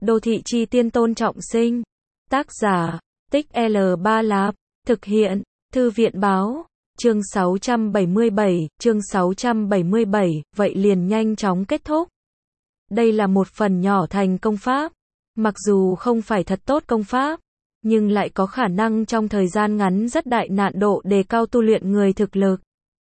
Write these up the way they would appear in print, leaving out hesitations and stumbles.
Đô thị chi tiên Tôn Trọng Sinh. Tác giả, Tích L3 Lạp. Thực hiện, Thư viện báo. Chương 677, vậy liền nhanh chóng kết thúc. Đây là một phần nhỏ thành công pháp. Mặc dù không phải thật tốt công pháp, nhưng lại có khả năng trong thời gian ngắn rất đại nạn độ đề cao tu luyện người thực lực.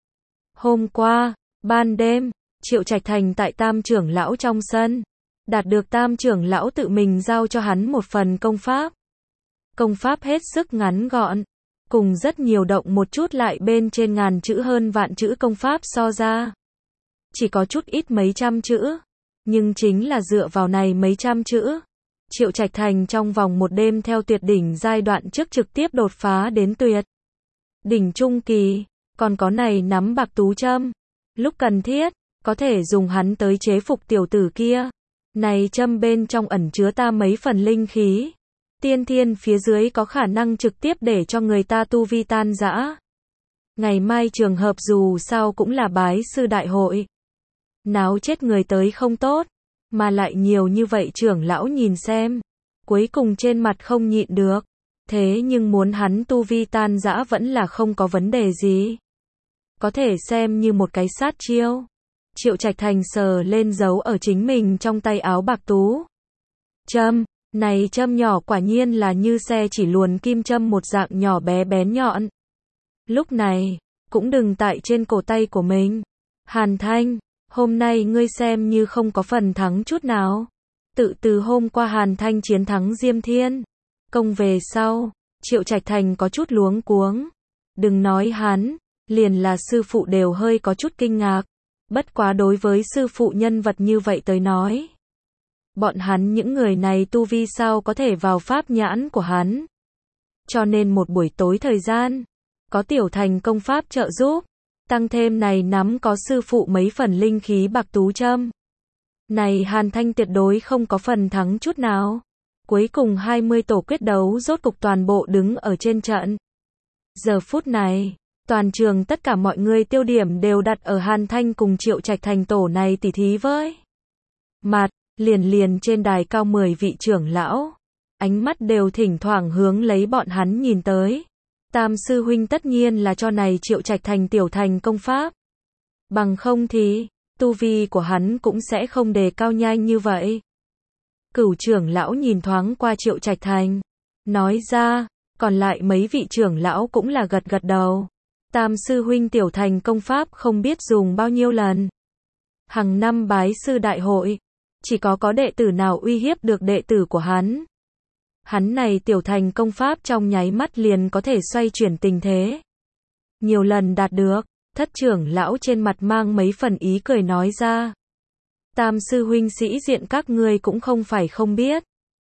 Hôm qua, ban đêm, Triệu Trạch Thành tại Tam trưởng lão trong sân, đạt được Tam trưởng lão tự mình giao cho hắn một phần công pháp. Công pháp hết sức ngắn gọn, cùng rất nhiều động một chút lại bên trên ngàn chữ hơn vạn chữ công pháp so ra. Chỉ có chút ít mấy trăm chữ, nhưng chính là dựa vào này mấy trăm chữ, Triệu Trạch Thành trong vòng một đêm theo tuyệt đỉnh giai đoạn trước trực tiếp đột phá đến tuyệt đỉnh trung kỳ, còn có này nắm bạc tú châm. Lúc cần thiết, có thể dùng hắn tới chế phục tiểu tử kia. Này châm bên trong ẩn chứa ta mấy phần linh khí. Tiên thiên phía dưới có khả năng trực tiếp để cho người ta tu vi tan rã. Ngày mai trường hợp dù sao cũng là bái sư đại hội. Náo chết người tới không tốt, mà lại nhiều như vậy trưởng lão nhìn xem. Cuối cùng trên mặt không nhịn được. Thế nhưng muốn hắn tu vi tan rã vẫn là không có vấn đề gì. Có thể xem như một cái sát chiêu. Triệu Trạch Thành sờ lên dấu ở chính mình trong tay áo bạc tú châm. Này châm nhỏ quả nhiên là như xe chỉ luồn kim châm một dạng nhỏ bé bén nhọn. Lúc này, cũng đừng tại trên cổ tay của mình. Hàn Thanh, hôm nay ngươi xem như không có phần thắng chút nào. Tự từ hôm qua Hàn Thanh chiến thắng Diêm Thiên công về sau, Triệu Trạch Thành có chút luống cuống. Đừng nói hắn, liền là sư phụ đều hơi có chút kinh ngạc. Bất quá đối với sư phụ nhân vật như vậy tới nói, bọn hắn những người này tu vi sao có thể vào pháp nhãn của hắn. Cho nên một buổi tối thời gian, có tiểu thành công pháp trợ giúp, tăng thêm này nắm có sư phụ mấy phần linh khí bạc tú châm. Này Hàn Thanh tuyệt đối không có phần thắng chút nào. Cuối cùng 20 tổ quyết đấu rốt cục toàn bộ đứng ở trên trận. Giờ phút này, toàn trường tất cả mọi người tiêu điểm đều đặt ở Hàn Thanh cùng Triệu Trạch Thành tổ này tỉ thí với. Mặt, liền trên đài cao 10 vị trưởng lão. Ánh mắt đều thỉnh thoảng hướng lấy bọn hắn nhìn tới. Tam sư huynh tất nhiên là cho này Triệu Trạch Thành tiểu thành công pháp. Bằng không thì, tu vi của hắn cũng sẽ không đề cao nhanh như vậy. Cửu trưởng lão nhìn thoáng qua Triệu Trạch Thành, nói ra, còn lại mấy vị trưởng lão cũng là gật gật đầu. Tam sư huynh tiểu thành công pháp không biết dùng bao nhiêu lần. Hàng năm bái sư đại hội, chỉ có đệ tử nào uy hiếp được đệ tử của hắn. Hắn này tiểu thành công pháp trong nháy mắt liền có thể xoay chuyển tình thế. Nhiều lần đạt được, thất trưởng lão trên mặt mang mấy phần ý cười nói ra. Tam sư huynh sĩ diện các ngươi cũng không phải không biết.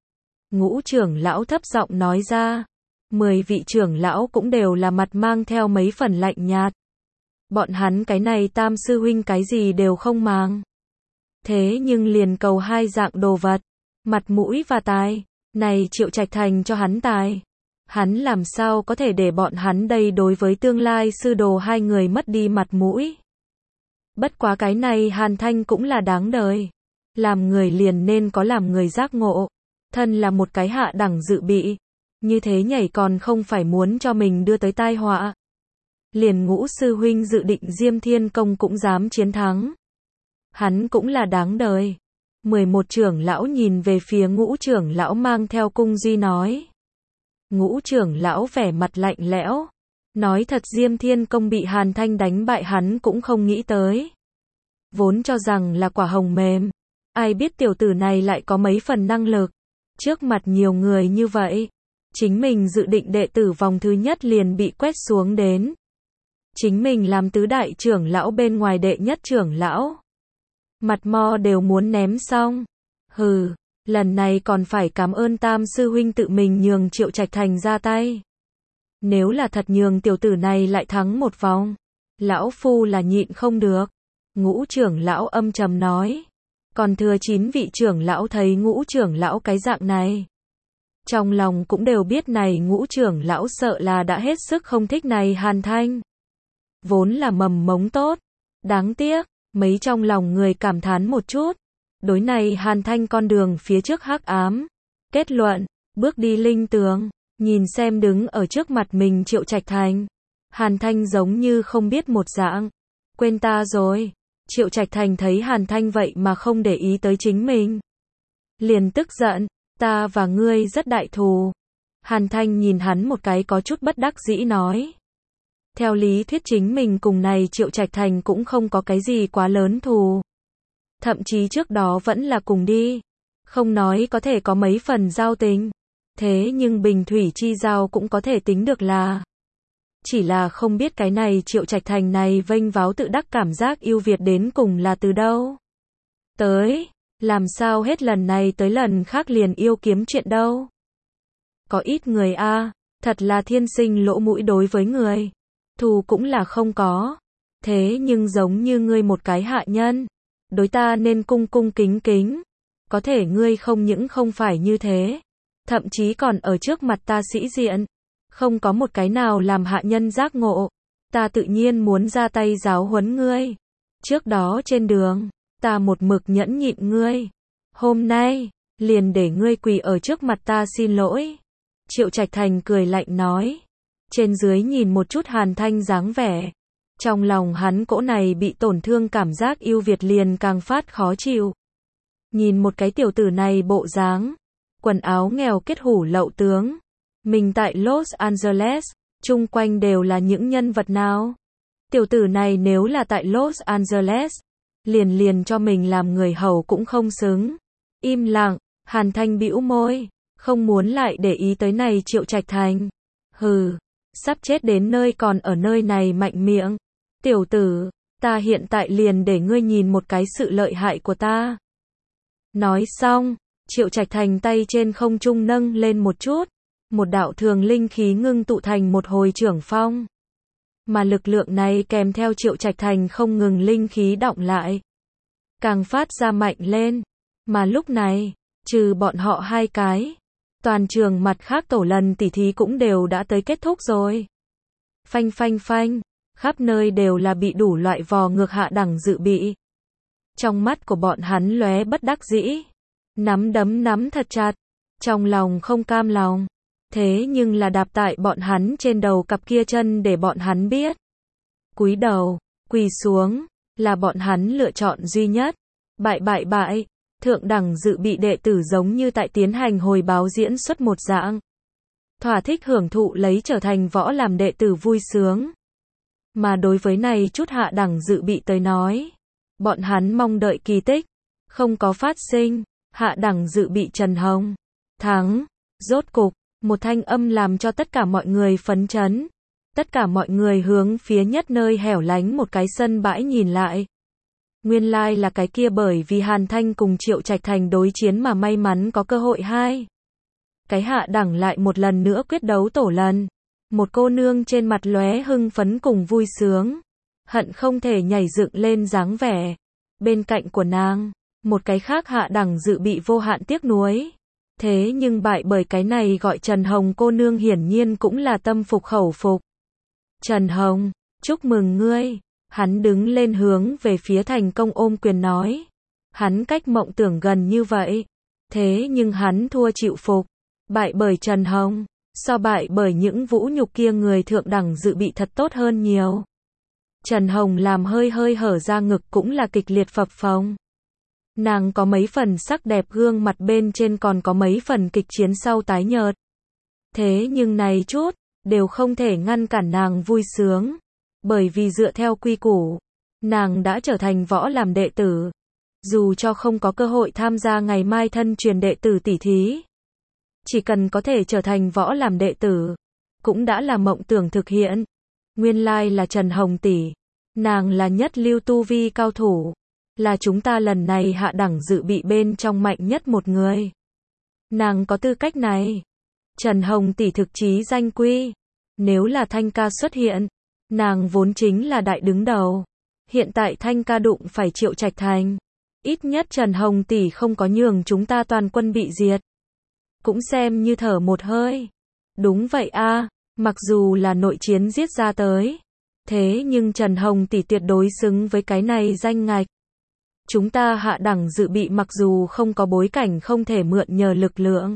Ngũ trưởng lão thấp giọng nói ra. 10 vị trưởng lão cũng đều là mặt mang theo mấy phần lạnh nhạt. Bọn hắn cái này tam sư huynh cái gì đều không màng. Thế nhưng liền cầu hai dạng đồ vật, mặt mũi và tài. Này Triệu Trạch Thành cho hắn tài. Hắn làm sao có thể để bọn hắn đây đối với tương lai sư đồ hai người mất đi mặt mũi. Bất quá cái này Hàn Thanh cũng là đáng đời. Làm người liền nên có làm người giác ngộ. Thân là một cái hạ đẳng dự bị. Như thế nhảy còn không phải muốn cho mình đưa tới tai họa. Liền Ngũ sư huynh dự định Diêm Thiên công cũng dám chiến thắng. Hắn cũng là đáng đời. 11 trưởng lão nhìn về phía Ngũ trưởng lão mang theo cung duy nói. Ngũ trưởng lão vẻ mặt lạnh lẽo. Nói thật Diêm Thiên công bị Hàn Thanh đánh bại hắn cũng không nghĩ tới. Vốn cho rằng là quả hồng mềm. Ai biết tiểu tử này lại có mấy phần năng lực. Trước mặt nhiều người như vậy. Chính mình dự định đệ tử vòng thứ nhất liền bị quét xuống đến. Chính mình làm tứ đại trưởng lão bên ngoài đệ nhất trưởng lão. Mặt mo đều muốn ném xong. Hừ, lần này còn phải cảm ơn tam sư huynh tự mình nhường Triệu Trạch Thành ra tay. Nếu là thật nhường tiểu tử này lại thắng một vòng, lão phu là nhịn không được. Ngũ trưởng lão âm trầm nói. Còn thừa 9 vị trưởng lão thấy Ngũ trưởng lão cái dạng này. Trong lòng cũng đều biết này Ngũ trưởng lão sợ là đã hết sức không thích này Hàn Thanh. Vốn là mầm mống tốt. Đáng tiếc, mấy trong lòng người cảm thán một chút. Đối này Hàn Thanh con đường phía trước hắc ám. Kết luận, bước đi linh tường, nhìn xem đứng ở trước mặt mình Triệu Trạch Thành. Hàn Thanh giống như không biết một dạng. Quên ta rồi. Triệu Trạch Thành thấy Hàn Thanh vậy mà không để ý tới chính mình. Liền tức giận, ta và ngươi rất đại thù. Hàn Thanh nhìn hắn một cái có chút bất đắc dĩ nói. Theo lý thuyết chính mình cùng này Triệu Trạch Thành cũng không có cái gì quá lớn thù. Thậm chí trước đó vẫn là cùng đi. Không nói có thể có mấy phần giao tình. Thế nhưng bình thủy chi giao cũng có thể tính được là. Chỉ là không biết cái này Triệu Trạch Thành này vênh váo tự đắc cảm giác yêu Việt đến cùng là từ đâu. Tới, làm sao hết lần này tới lần khác liền yêu kiếm chuyện đâu. Có ít người thật là thiên sinh lỗ mũi đối với người. Thù cũng là không có. Thế nhưng giống như ngươi một cái hạ nhân. Đối ta nên cung cung kính kính. Có thể ngươi không những không phải như thế. Thậm chí còn ở trước mặt ta sĩ diện. Không có một cái nào làm hạ nhân giác ngộ. Ta tự nhiên muốn ra tay giáo huấn ngươi. Trước đó trên đường, ta một mực nhẫn nhịn ngươi. Hôm nay, liền để ngươi quỳ ở trước mặt ta xin lỗi. Triệu Trạch Thành cười lạnh nói. Trên dưới nhìn một chút Hàn Thanh dáng vẻ. Trong lòng hắn cỗ này bị tổn thương cảm giác yêu Việt liền càng phát khó chịu. Nhìn một cái tiểu tử này bộ dáng. Quần áo nghèo kết hủ lậu tướng. Mình tại Los Angeles, chung quanh đều là những nhân vật nào? Tiểu tử này nếu là tại Los Angeles, liền cho mình làm người hầu cũng không xứng. Im lặng, Hàn Thanh bĩu môi, không muốn lại để ý tới này Triệu Trạch Thành. Hừ, sắp chết đến nơi còn ở nơi này mạnh miệng. Tiểu tử, ta hiện tại liền để ngươi nhìn một cái sự lợi hại của ta. Nói xong, Triệu Trạch Thành tay trên không trung nâng lên một chút. Một đạo thường linh khí ngưng tụ thành một hồi trưởng phong. Mà lực lượng này kèm theo Triệu Trạch Thành không ngừng linh khí đọng lại. Càng phát ra mạnh lên. Mà lúc này, trừ bọn họ hai cái, toàn trường mặt khác tổ lần tỉ thí cũng đều đã tới kết thúc rồi. Phanh phanh phanh, khắp nơi đều là bị đủ loại vò ngược hạ đẳng dự bị. Trong mắt của bọn hắn lóe bất đắc dĩ. Nắm đấm nắm thật chặt. Trong lòng không cam lòng. Thế nhưng là đạp tại bọn hắn trên đầu cặp kia chân để bọn hắn biết. Cúi đầu, quỳ xuống, là bọn hắn lựa chọn duy nhất. Bại, thượng đẳng dự bị đệ tử giống như tại tiến hành hồi báo diễn xuất một dạng. Thỏa thích hưởng thụ lấy trở thành võ làm đệ tử vui sướng. Mà đối với này chút hạ đẳng dự bị tới nói, bọn hắn mong đợi kỳ tích, không có phát sinh. Hạ đẳng dự bị Trần Hồng thắng, rốt cục. Một thanh âm làm cho tất cả mọi người phấn chấn. Tất cả mọi người hướng phía nhất nơi hẻo lánh một cái sân bãi nhìn lại. Nguyên lai là cái kia bởi vì Hàn Thanh cùng Triệu Trạch Thành đối chiến mà may mắn có cơ hội hai. Cái hạ đẳng lại một lần nữa quyết đấu tổ lần. Một cô nương trên mặt lóe hưng phấn cùng vui sướng. Hận không thể nhảy dựng lên dáng vẻ. Bên cạnh của nàng, một cái khác hạ đẳng dự bị vô hạn tiếc nuối. Thế nhưng bại bởi cái này gọi Trần Hồng cô nương hiển nhiên cũng là tâm phục khẩu phục. Trần Hồng, chúc mừng ngươi. Hắn đứng lên hướng về phía thành công ôm quyền nói. Hắn cách mộng tưởng gần như vậy. Thế nhưng hắn thua chịu phục. Bại bởi Trần Hồng. So bại bởi những vũ nhục kia người thượng đẳng dự bị thật tốt hơn nhiều. Trần Hồng làm hơi hở ra ngực cũng là kịch liệt phập phồng. Nàng có mấy phần sắc đẹp gương mặt bên trên còn có mấy phần kịch chiến sau tái nhợt. Thế nhưng này chút, đều không thể ngăn cản nàng vui sướng. Bởi vì dựa theo quy củ, nàng đã trở thành võ làm đệ tử. Dù cho không có cơ hội tham gia ngày mai thân truyền đệ tử tỷ thí. Chỉ cần có thể trở thành võ làm đệ tử, cũng đã là mộng tưởng thực hiện. Nguyên lai là Trần Hồng tỷ. Nàng là nhất lưu tu vi cao thủ. Là chúng ta lần này hạ đẳng dự bị bên trong mạnh nhất một người. Nàng có tư cách này. Trần Hồng tỷ thực chí danh quy. Nếu là Thanh ca xuất hiện, nàng vốn chính là đại đứng đầu. Hiện tại Thanh ca đụng phải Triệu Trạch Thành. Ít nhất Trần Hồng tỷ không có nhường chúng ta toàn quân bị diệt. Cũng xem như thở một hơi. Đúng vậy a, mặc dù là nội chiến giết ra tới. Thế nhưng Trần Hồng tỷ tuyệt đối xứng với cái này danh ngạch. Chúng ta hạ đẳng dự bị mặc dù không có bối cảnh không thể mượn nhờ lực lượng.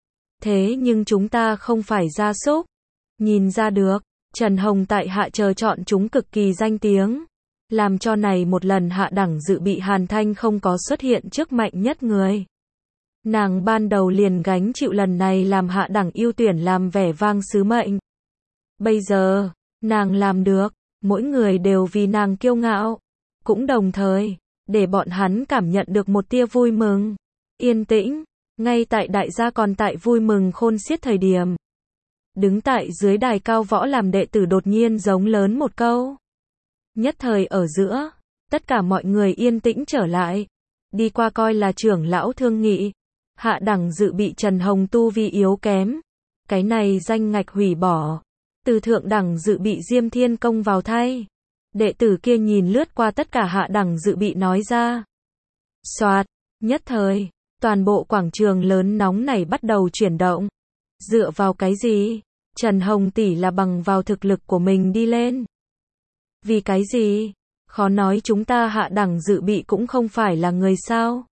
Thế nhưng chúng ta không phải gia súc. Nhìn ra được, Trần Hồng tại hạ chờ chọn chúng cực kỳ danh tiếng. Làm cho này một lần hạ đẳng dự bị Hàn Thanh không có xuất hiện trước mạnh nhất người. Nàng ban đầu liền gánh chịu lần này làm hạ đẳng ưu tuyển làm vẻ vang sứ mệnh. Bây giờ, nàng làm được, mỗi người đều vì nàng kiêu ngạo. Cũng đồng thời, để bọn hắn cảm nhận được một tia vui mừng. Yên tĩnh, ngay tại đại gia còn tại vui mừng khôn xiết thời điểm. Đứng tại dưới đài cao võ làm đệ tử đột nhiên giống lớn một câu. Nhất thời ở giữa, tất cả mọi người yên tĩnh trở lại. Đi qua coi là trưởng lão thương nghị. Hạ đẳng dự bị Trần Hồng tu vi yếu kém. Cái này danh ngạch hủy bỏ. Từ thượng đẳng dự bị Diêm Thiên Công vào thay. Đệ tử kia nhìn lướt qua tất cả hạ đẳng dự bị nói ra. Soạt, nhất thời, toàn bộ quảng trường lớn nóng này bắt đầu chuyển động. Dựa vào cái gì? Trần Hồng tỷ là bằng vào thực lực của mình đi lên. Vì cái gì? Khó nói chúng ta hạ đẳng dự bị cũng không phải là người sao?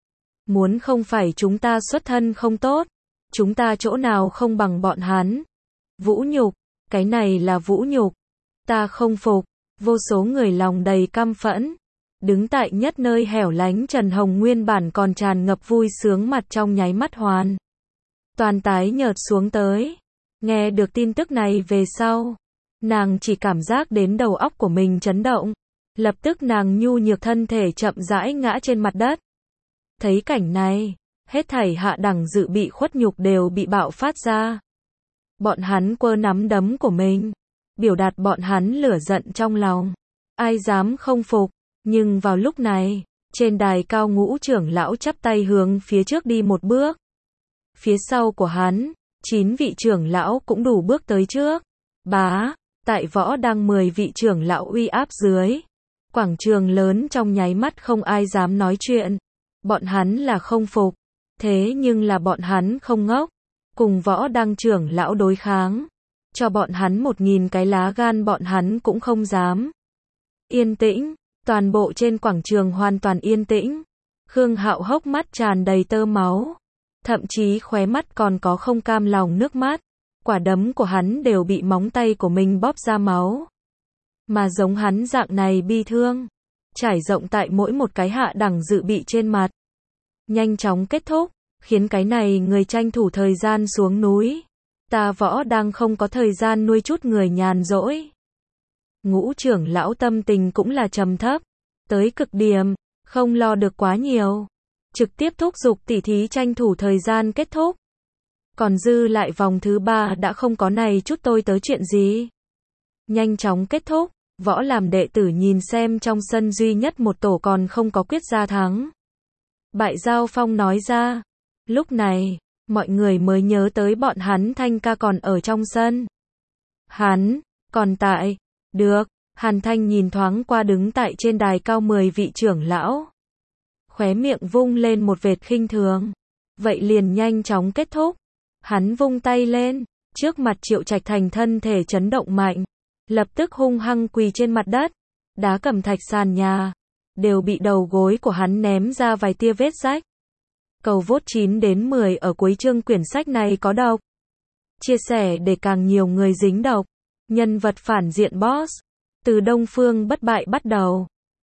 Muốn không phải chúng ta xuất thân không tốt, chúng ta chỗ nào không bằng bọn hắn. Vũ nhục, cái này là vũ nhục. Ta không phục, vô số người lòng đầy căm phẫn. Đứng tại nhất nơi hẻo lánh Trần Hồng nguyên bản còn tràn ngập vui sướng mặt trong nháy mắt hoàn toàn tái nhợt xuống tới. Nghe được tin tức này về sau, nàng chỉ cảm giác đến đầu óc của mình chấn động. Lập tức nàng nhu nhược thân thể chậm rãi ngã trên mặt đất. Thấy cảnh này, hết thảy hạ đẳng dự bị khuất nhục đều bị bạo phát ra. Bọn hắn quơ nắm đấm của mình, biểu đạt bọn hắn lửa giận trong lòng. Ai dám không phục, nhưng vào lúc này, trên đài cao Ngũ trưởng lão chắp tay hướng phía trước đi một bước. Phía sau của hắn, 9 vị trưởng lão cũng đủ bước tới trước. Bá, tại võ đang 10 vị trưởng lão uy áp dưới. Quảng trường lớn trong nháy mắt không ai dám nói chuyện. Bọn hắn là không phục. Thế nhưng là bọn hắn không ngốc. Cùng võ đang trưởng lão đối kháng. Cho bọn hắn 1000 cái lá gan bọn hắn cũng không dám. Yên tĩnh, toàn bộ trên quảng trường hoàn toàn yên tĩnh. Khương Hạo hốc mắt tràn đầy tơ máu. Thậm chí khóe mắt còn có không cam lòng nước mắt. Quả đấm của hắn đều bị móng tay của mình bóp ra máu. Mà giống hắn dạng này bi thương, trải rộng tại mỗi một cái hạ đẳng dự bị trên mặt. Nhanh chóng kết thúc, khiến cái này người tranh thủ thời gian xuống núi. Ta võ đang không có thời gian nuôi chút người nhàn rỗi. Ngũ trưởng lão tâm tình cũng là trầm thấp, tới cực điểm, không lo được quá nhiều. Trực tiếp thúc giục tỉ thí tranh thủ thời gian kết thúc. Còn dư lại vòng thứ 3 đã không có này chút tôi tới chuyện gì. Nhanh chóng kết thúc, võ làm đệ tử nhìn xem trong sân duy nhất một tổ còn không có quyết ra thắng. Bại Giao Phong nói ra. Lúc này, mọi người mới nhớ tới bọn hắn Thanh ca còn ở trong sân. Hắn, còn tại. Được, Hàn Thanh nhìn thoáng qua đứng tại trên đài cao 10 vị trưởng lão. Khóe miệng vung lên một vệt khinh thường. Vậy liền nhanh chóng kết thúc. Hắn vung tay lên, trước mặt Triệu Trạch Thành thân thể chấn động mạnh. Lập tức hung hăng quỳ trên mặt đất. Đá cẩm thạch sàn nhà đều bị đầu gối của hắn ném ra vài tia vết rách. Cầu vote 9 đến 10 ở cuối chương quyển sách này có độc. Chia sẻ để càng nhiều người dính độc. Nhân vật phản diện boss. Từ Đông Phương bất bại bắt đầu.